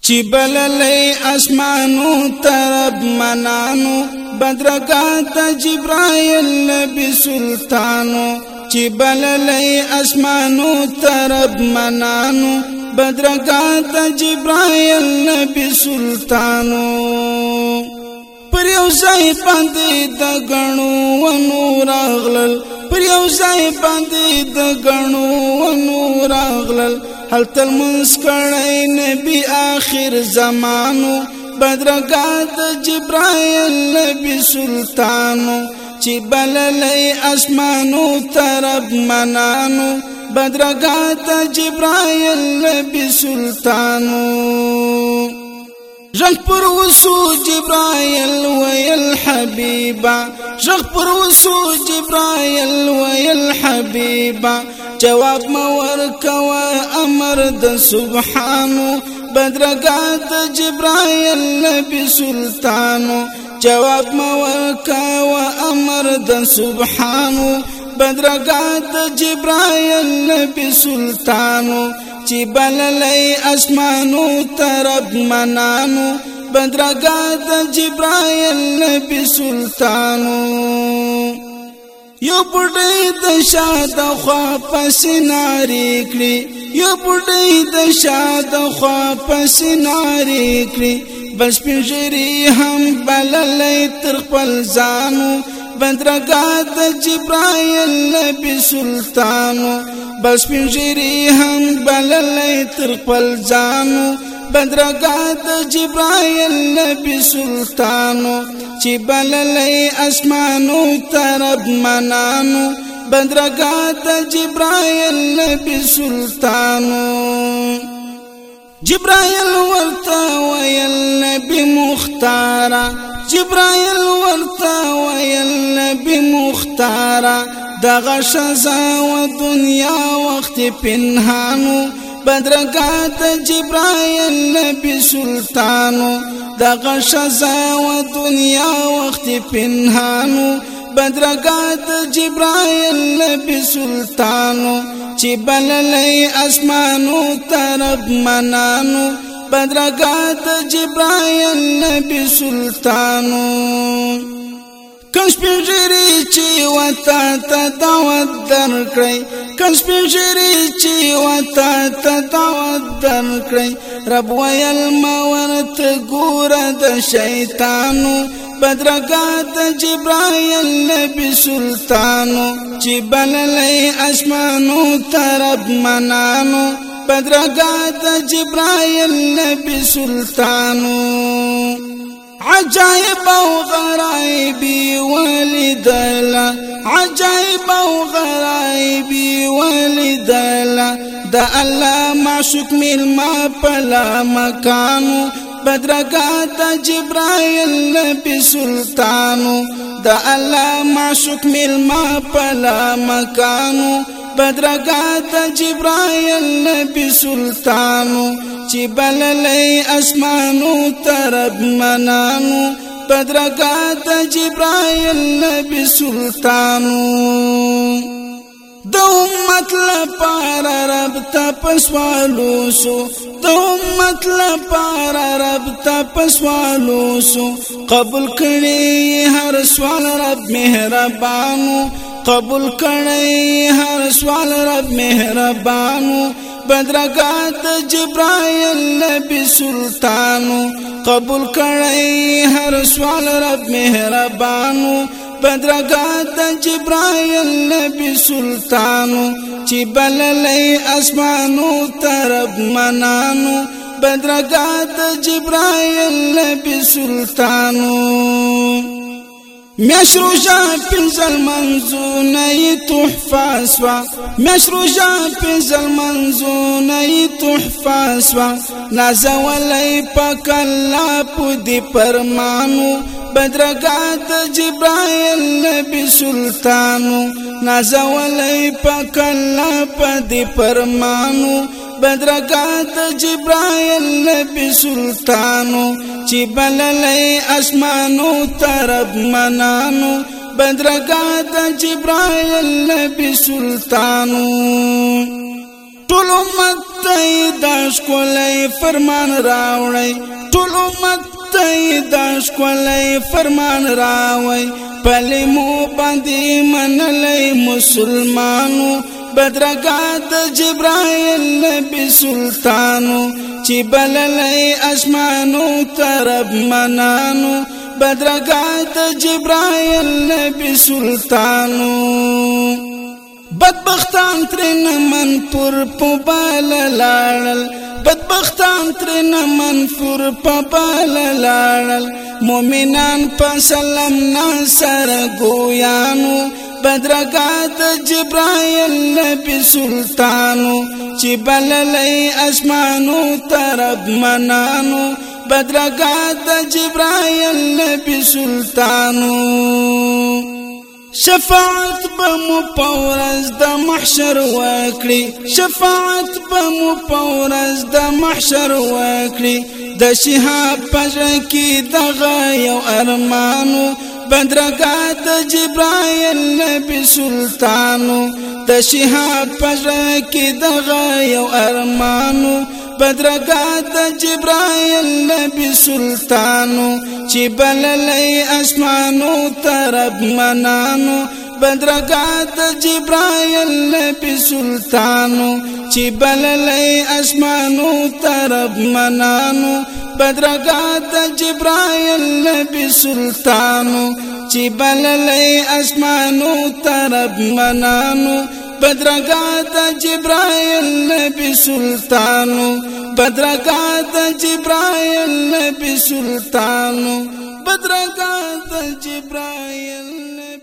چی بللی اسمانو ترب منانو بدرگات جبرائیل نبی سلطانو چی بللی اسمانو ترب منانو بدرگات جبرائیل نبی سلطانو پر یو ځای باندې د غنو ونو راغلل پر یو ځای باندې د غنو ونو راغلل هلته المنځ کړی نبی آخر زمانو بدرګه د جبرائیل نبی سلطانو چې بللی اسمانو ترب منانو بدرګه د جبرائیل نبی سلطانو جنگ پر وسو جبرائیل ویل حبیبا جنگ پر وسو جبرائیل ویل حبیبا جواب مور کوا امر د سبحانو بدرګه د جبرائیل نبی سلطانو جواب مور کوا امر د سبحانو بدرګه د جبرائیل نبی سلطانو چی بللی اسمانو ترب منانو بدرګه د جبرائیل نبی سلطانو یو بډای د شاد خوا پسناری کړی یو بډای د شاد خوا پسناری کړی بس پنجری هم بللی تر خپل ځانو بدرګه د جبرائیل نبی سلطانو بس پنجری هم بللی تر خپل ځانو بدرګه د جبرائیل نبی سلطانو چې بللی اسمانو ترب منانو بدرګه د جبرائیل نبی سلطانو جبرائیل ورته ویل نبی مختارا جبرائیل ورته ویل نبی مختارا دغه شزا و دنیا وخت پنهانو بدرګه د جبرائیل نبی سلطانو دغه شزا و دنیا وخت پنهانو بدرګه د جبرائیل نبی سلطانو چې بللی اسمانو ترب منانو بدرګه د جبرائیل نبی سلطانو کس پنجری چی وطا تا دعوت در کئی کس پنجری چی وطا تا دعوت در کئی رب ویل مورت گورا دا شیطانو بدرګه د جبرائیل نبی سلطانو چی بللی اسمانو ترب منانو بدرګه د جبرائیل نبی سلطانو عجائب او غرائبی ولدلا عجائب او غرائبی ولدلا دا الله معشوق ملما پلا مکانو بدرګه د جبرائیل نبی سلطانو دا الله معشوق ملما پلا مکانو بدرګه د جبرائیل نبی سلطانو چې بللی اسمانو ترب منانو بدرګه د جبرائیل نبی سلطانو د امت لپاره رب ته پسوالو سو د امت لپاره رب ته پسوالو سو قبول کړي هر سوال رب مهربانو قبول کړي هر سوال رب مهربانو بدرګه د جبرائیل نبی سلطانو قبول کړي هر سوال رب مهربانو بدرګه د جبرائیل نبی سلطانو چې بللی اسمانو ترب منانو بدرګه د جبرائیل نبی سلطانو میشروجا پنزل منزونی تحفه سوا میشروجا پنزل منزونی تحفه سوا نازولی پاک اللہ پودی پرمانو بدرګه د جبرائیل نبی سلطانو نازولی پاک اللہ پودی پرمانو بدرګه د جبرائیل نبی سلطانو چې بللی اسمانو ترب منانو بدرګه د جبرائیل نبی سلطانو ټول امت ته د ښکلی فرمان راوړی ټول امت ته د ښکلی فرمان راوړی پلمو باندې منلی مسلمانو بدرګه د جبرائیل نبی سلطانو چې بللی اسمانو ترب منانو بدرګه د جبرائیل نبی سلطانو بدبختان ترن من پر پبال لاړل بدبختان ترن من پر پبال لاړل مومنان په سلام ناصر ګویانو بدرګه د جبرائیل نبی سلطانو چې بللی اسمانو ترب منانو بدرګه د جبرائیل نبی سلطانو شفاعت بمو پورز د محشر وکړي شفاعت بمو پورز د محشر وکړي د شهاب پژړه کې دغه یو ارمانو بدرګه د جبرائیل نبی سلطانو د شهاب پژړه کې دغه یو ارمانو بدرګه د جبرائیل نبی سلطانو چې بللی اسمانو ترب منانو بدرګه د جبرائیل نبی سلطانو چې بللی اسمانو ترب منانو بدرګه د جبرائیل نبی سلطانو چې بللی اسمانو ترب منانو بدرګه د جبرائیل نبی سلطانو بدرګه د جبرائیل نبی سلطانو بدرګه د جبرائیل